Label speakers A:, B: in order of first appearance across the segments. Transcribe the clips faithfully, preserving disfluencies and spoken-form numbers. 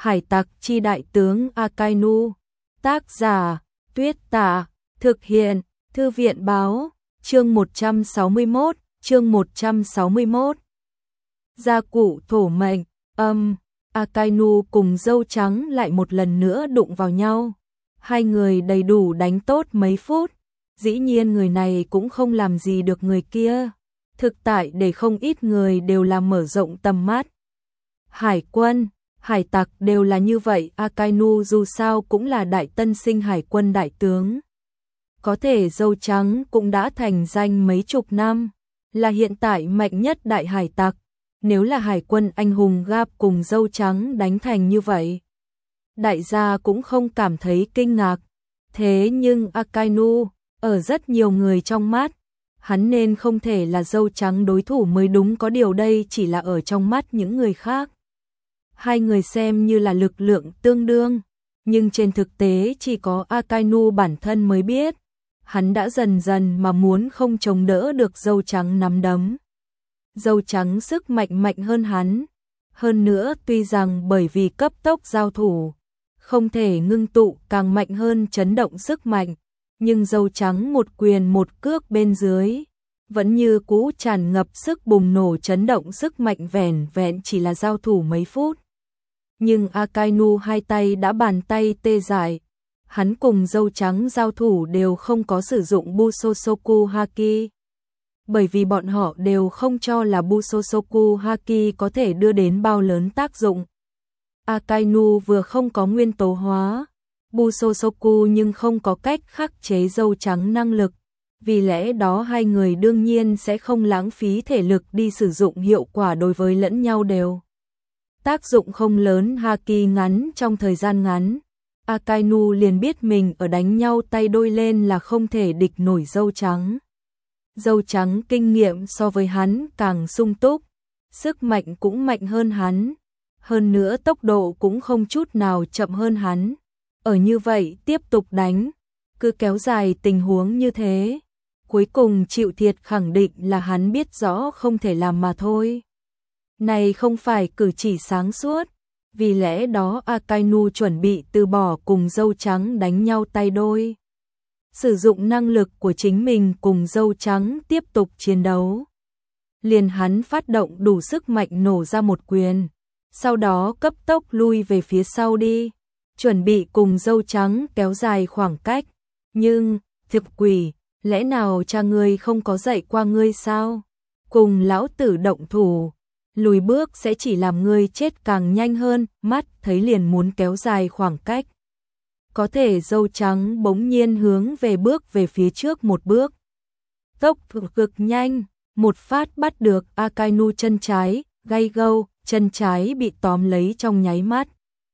A: Hải tặc chi đại tướng Akainu. Tác giả Tuyết Tả. Thực hiện Thư viện báo. Chương một trăm sáu mươi mốt. Chương một trăm sáu mươi mốt. Gia cụ thổ mệnh. Âm. Akainu cùng dâu trắng lại một lần nữa đụng vào nhau. Hai người đầy đủ đánh tốt mấy phút. Dĩ nhiên người này cũng không làm gì được người kia. Thực tại để không ít người đều làm mở rộng tầm mắt. Hải quân, hải tặc đều là như vậy. Akainu dù sao cũng là đại tân sinh hải quân đại tướng. Có thể dâu trắng cũng đã thành danh mấy chục năm, là hiện tại mạnh nhất đại hải tặc. Nếu là hải quân anh hùng Gap cùng dâu trắng đánh thành như vậy, đại gia cũng không cảm thấy kinh ngạc. Thế nhưng Akainu, ở rất nhiều người trong mắt, hắn nên không thể là dâu trắng đối thủ mới đúng, có điều đây chỉ là ở trong mắt những người khác. Hai người xem như là lực lượng tương đương, nhưng trên thực tế chỉ có Akainu bản thân mới biết, hắn đã dần dần mà muốn không chống đỡ được dâu trắng nắm đấm. Dâu trắng sức mạnh mạnh hơn hắn, hơn nữa tuy rằng bởi vì cấp tốc giao thủ, không thể ngưng tụ càng mạnh hơn chấn động sức mạnh, nhưng dâu trắng một quyền một cước bên dưới, vẫn như cũ tràn ngập sức bùng nổ chấn động sức mạnh, vẻn vẹn chỉ là giao thủ mấy phút. Nhưng Akainu hai tay đã bàn tay tê dại, hắn cùng dâu trắng giao thủ đều không có sử dụng Busosoku Haki, bởi vì bọn họ đều không cho là Busosoku Haki có thể đưa đến bao lớn tác dụng. Akainu vừa không có nguyên tố hóa Busosoku nhưng không có cách khắc chế dâu trắng năng lực, vì lẽ đó hai người đương nhiên sẽ không lãng phí thể lực đi sử dụng, hiệu quả đối với lẫn nhau đều tác dụng không lớn. Haki ngắn trong thời gian ngắn, Akainu liền biết mình ở đánh nhau tay đôi lên là không thể địch nổi dâu trắng. Dâu trắng kinh nghiệm so với hắn càng sung túc, sức mạnh cũng mạnh hơn hắn, hơn nữa tốc độ cũng không chút nào chậm hơn hắn. Ở như vậy tiếp tục đánh, cứ kéo dài tình huống như thế, cuối cùng chịu thiệt khẳng định là hắn biết rõ không thể làm mà thôi. Này không phải cử chỉ sáng suốt, vì lẽ đó Akainu chuẩn bị từ bỏ cùng dâu trắng đánh nhau tay đôi, sử dụng năng lực của chính mình cùng dâu trắng tiếp tục chiến đấu. Liền hắn phát động đủ sức mạnh nổ ra một quyền, sau đó cấp tốc lui về phía sau đi, chuẩn bị cùng dâu trắng kéo dài khoảng cách. Nhưng, thực quỷ, lẽ nào cha ngươi không có dạy qua ngươi sao? Cùng lão tử động thủ, lùi bước sẽ chỉ làm ngươi chết càng nhanh hơn. Mắt thấy liền muốn kéo dài khoảng cách, có thể dâu trắng bỗng nhiên hướng về bước về phía trước một bước, tốc độ cực nhanh, một phát bắt được Akainu chân trái, gay gâu, chân trái bị tóm lấy trong nháy mắt.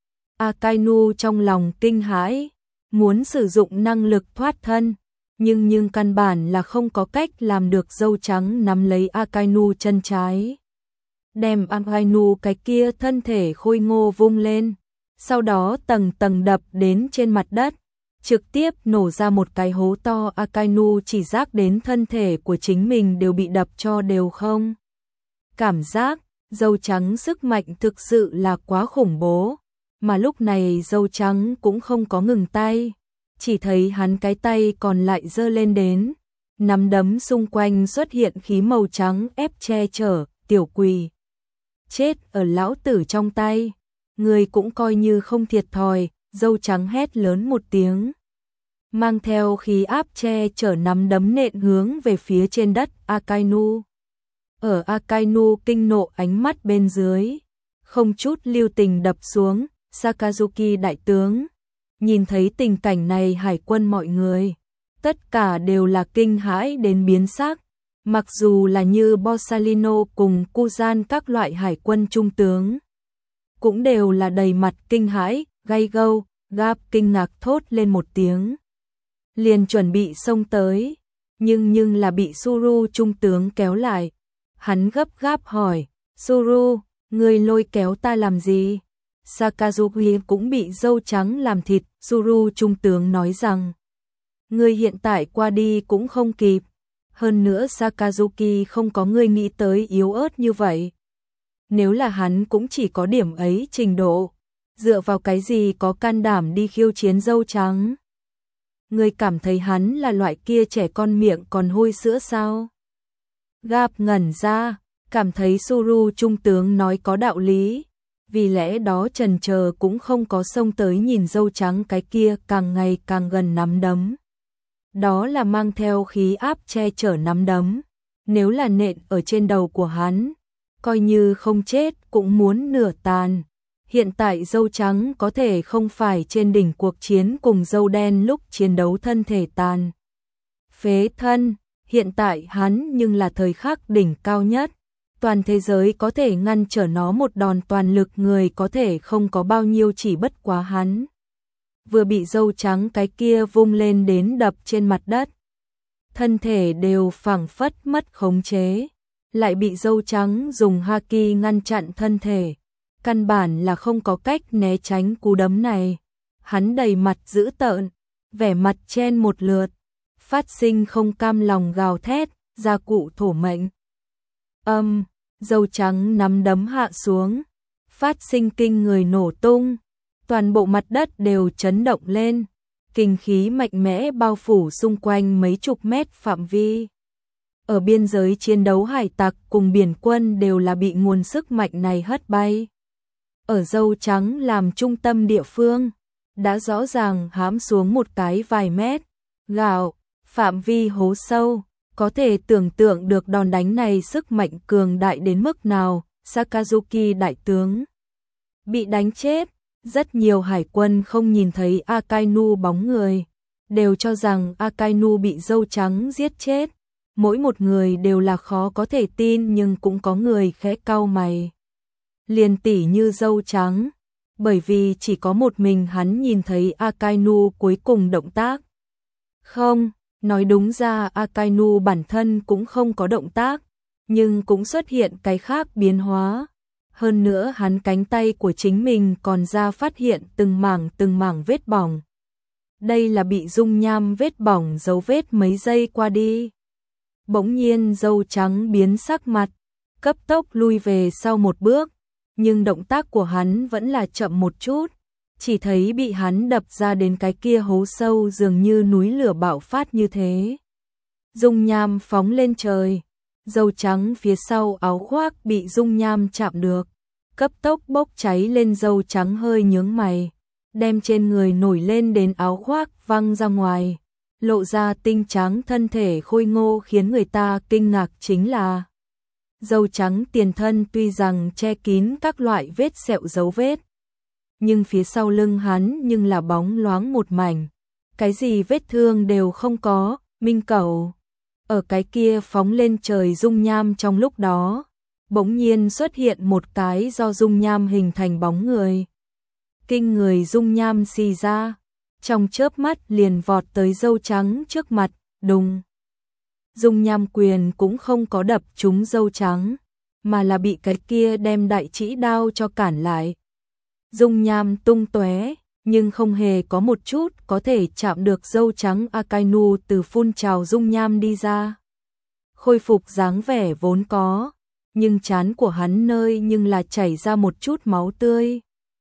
A: Akainu trong lòng kinh hãi, muốn sử dụng năng lực thoát thân, nhưng nhưng căn bản là không có cách làm được. Dâu trắng nắm lấy Akainu chân trái, đem Akainu cái kia thân thể khôi ngô vung lên, sau đó tầng tầng đập đến trên mặt đất, trực tiếp nổ ra một cái hố to. Akainu chỉ giác đến thân thể của chính mình đều bị đập cho đều không. Cảm giác dâu trắng sức mạnh thực sự là quá khủng bố, mà lúc này dâu trắng cũng không có ngừng tay, chỉ thấy hắn cái tay còn lại giơ lên đến, nắm đấm xung quanh xuất hiện khí màu trắng ép che chở. Tiểu quỷ, chết ở lão tử trong tay, người cũng coi như không thiệt thòi. Dâu trắng hét lớn một tiếng, mang theo khí áp che chở nắm đấm nện hướng về phía trên đất Akainu. Ở Akainu kinh nộ ánh mắt bên dưới, không chút lưu tình đập xuống. Sakazuki đại tướng nhìn thấy tình cảnh này, hải quân mọi người tất cả đều là kinh hãi đến biến sắc, mặc dù là như Borsalino cùng Kuzan các loại hải quân trung tướng cũng đều là đầy mặt kinh hãi. Gay gâu, Gap kinh ngạc thốt lên một tiếng, liền chuẩn bị xông tới, nhưng nhưng là bị Suru trung tướng kéo lại. Hắn gấp gáp hỏi, Suru, ngươi lôi kéo ta làm gì? Sakazuki cũng bị dâu trắng làm thịt. Suru trung tướng nói rằng, ngươi hiện tại qua đi cũng không kịp, hơn nữa Sakazuki không có ngươi nghĩ tới yếu ớt như vậy. Nếu là hắn cũng chỉ có điểm ấy trình độ, dựa vào cái gì có can đảm đi khiêu chiến dâu trắng? Ngươi cảm thấy hắn là loại kia trẻ con miệng còn hôi sữa sao? Gap ngẩn ra, cảm thấy Suru trung tướng nói có đạo lý, vì lẽ đó trần chờ cũng không có xông tới nhìn dâu trắng cái kia càng ngày càng gần nắm đấm. Đó là mang theo khí áp che chở nắm đấm, nếu là nện ở trên đầu của hắn, coi như không chết cũng muốn nửa tàn. Hiện tại dâu trắng có thể không phải trên đỉnh cuộc chiến cùng dâu đen lúc chiến đấu thân thể tàn phế thân, hiện tại hắn nhưng là thời khắc đỉnh cao nhất. Toàn thế giới có thể ngăn trở nó một đòn toàn lực người có thể không có bao nhiêu, chỉ bất quá hắn vừa bị dâu trắng cái kia vung lên đến đập trên mặt đất. Thân thể đều phảng phất mất khống chế, lại bị dâu trắng dùng haki ngăn chặn thân thể. Căn bản là không có cách né tránh cú đấm này. Hắn đầy mặt dữ tợn, vẻ mặt chen một lượt, phát sinh không cam lòng gào thét, gia cụ thổ mệnh. Âm, dâu trắng nắm đấm hạ xuống, phát sinh kinh người nổ tung, toàn bộ mặt đất đều chấn động lên, kinh khí mạnh mẽ bao phủ xung quanh mấy chục mét phạm vi. Ở biên giới chiến đấu hải tặc cùng biển quân đều là bị nguồn sức mạnh này hất bay. Ở dâu trắng làm trung tâm địa phương, đã rõ ràng hãm xuống một cái vài mét, gạo, phạm vi hố sâu, có thể tưởng tượng được đòn đánh này sức mạnh cường đại đến mức nào. Sakazuki đại tướng bị đánh chết, rất nhiều hải quân không nhìn thấy Akainu bóng người, đều cho rằng Akainu bị dâu trắng giết chết. Mỗi một người đều là khó có thể tin, nhưng cũng có người khẽ cau mày. Liền tỉ như dâu trắng, bởi vì chỉ có một mình hắn nhìn thấy Akainu cuối cùng động tác. Không, nói đúng ra Akainu bản thân cũng không có động tác, nhưng cũng xuất hiện cái khác biến hóa. Hơn nữa hắn cánh tay của chính mình còn ra phát hiện từng mảng từng mảng vết bỏng. Đây là bị dung nham vết bỏng dấu vết mấy giây qua đi. Bỗng nhiên dâu trắng biến sắc mặt, cấp tốc lui về sau một bước, nhưng động tác của hắn vẫn là chậm một chút, chỉ thấy bị hắn đập ra đến cái kia hố sâu dường như núi lửa bạo phát như thế. Dung nham phóng lên trời, dâu trắng phía sau áo khoác bị dung nham chạm được, cấp tốc bốc cháy lên. Dâu trắng hơi nhướng mày, đem trên người nổi lên đến áo khoác văng ra ngoài, lộ ra tinh trắng thân thể khôi ngô, khiến người ta kinh ngạc chính là dâu trắng tiền thân tuy rằng che kín các loại vết sẹo dấu vết, nhưng phía sau lưng hắn nhưng là bóng loáng một mảnh, cái gì vết thương đều không có. Minh Cẩu ở cái kia phóng lên trời dung nham trong lúc đó, bỗng nhiên xuất hiện một cái do dung nham hình thành bóng người. Kinh người dung nham xì ra, trong chớp mắt liền vọt tới dâu trắng trước mặt, đùng. Dung nham quyền cũng không có đập trúng dâu trắng, mà là bị cái kia đem đại chỉ đao cho cản lại. Dung nham tung tóe, nhưng không hề có một chút có thể chạm được dâu trắng. Akainu từ phun trào dung nham đi ra, khôi phục dáng vẻ vốn có, nhưng trán của hắn nơi nhưng là chảy ra một chút máu tươi.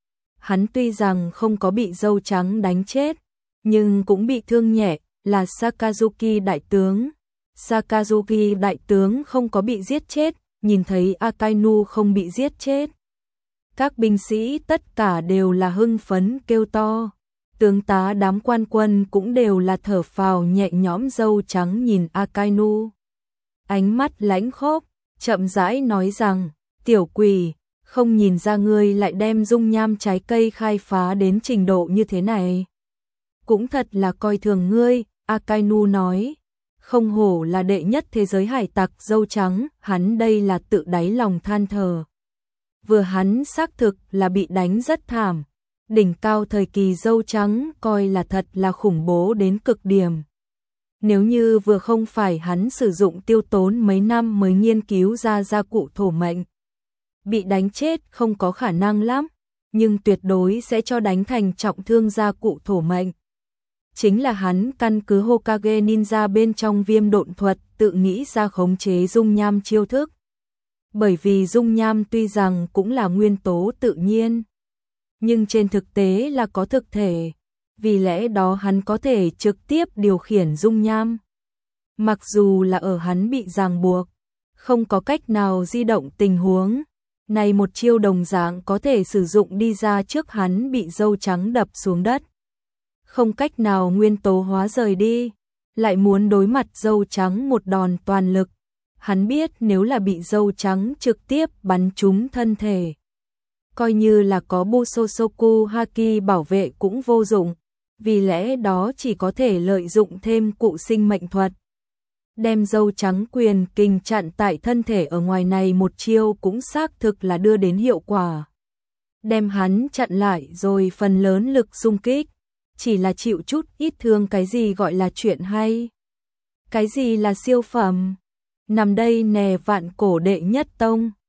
A: Hắn tuy rằng không có bị dâu trắng đánh chết, nhưng cũng bị thương nhẹ, là Sakazuki đại tướng. Sakazuki đại tướng không có bị giết chết, nhìn thấy Akainu không bị giết chết. Các binh sĩ tất cả đều là hưng phấn kêu to, tướng tá đám quan quân cũng đều là thở phào nhẹ nhõm. Dâu trắng nhìn Akainu, ánh mắt lãnh khốc, chậm rãi nói rằng, tiểu quỷ, không nhìn ra ngươi lại đem dung nham trái cây khai phá đến trình độ như thế này. Cũng thật là coi thường ngươi. Akainu nói, không hổ là đệ nhất thế giới hải tặc. Dâu trắng, hắn đây là tự đáy lòng than thở. Vừa hắn xác thực là bị đánh rất thảm, đỉnh cao thời kỳ dâu trắng coi là thật là khủng bố đến cực điểm. Nếu như vừa không phải hắn sử dụng tiêu tốn mấy năm mới nghiên cứu ra gia cụ thổ mệnh, bị đánh chết không có khả năng lắm, nhưng tuyệt đối sẽ cho đánh thành trọng thương gia cụ thổ mệnh. Chính là hắn căn cứ Hokage Ninja bên trong viêm độn thuật tự nghĩ ra khống chế dung nham chiêu thức. Bởi vì dung nham tuy rằng cũng là nguyên tố tự nhiên, nhưng trên thực tế là có thực thể, vì lẽ đó hắn có thể trực tiếp điều khiển dung nham. Mặc dù là ở hắn bị ràng buộc, không có cách nào di động tình huống, này một chiêu đồng dạng có thể sử dụng đi ra trước hắn bị dâu trắng đập xuống đất. Không cách nào nguyên tố hóa rời đi, lại muốn đối mặt dâu trắng một đòn toàn lực. Hắn biết nếu là bị dâu trắng trực tiếp bắn trúng thân thể, coi như là có Busosoku Haki bảo vệ cũng vô dụng, vì lẽ đó chỉ có thể lợi dụng thêm cụ sinh mệnh thuật. Đem dâu trắng quyền kình chặn tại thân thể ở ngoài này một chiêu cũng xác thực là đưa đến hiệu quả. Đem hắn chặn lại rồi phần lớn lực xung kích, chỉ là chịu chút ít thương cái gì gọi là chuyện hay. Cái gì là siêu phẩm? Nằm đây nè vạn cổ đệ nhất tông.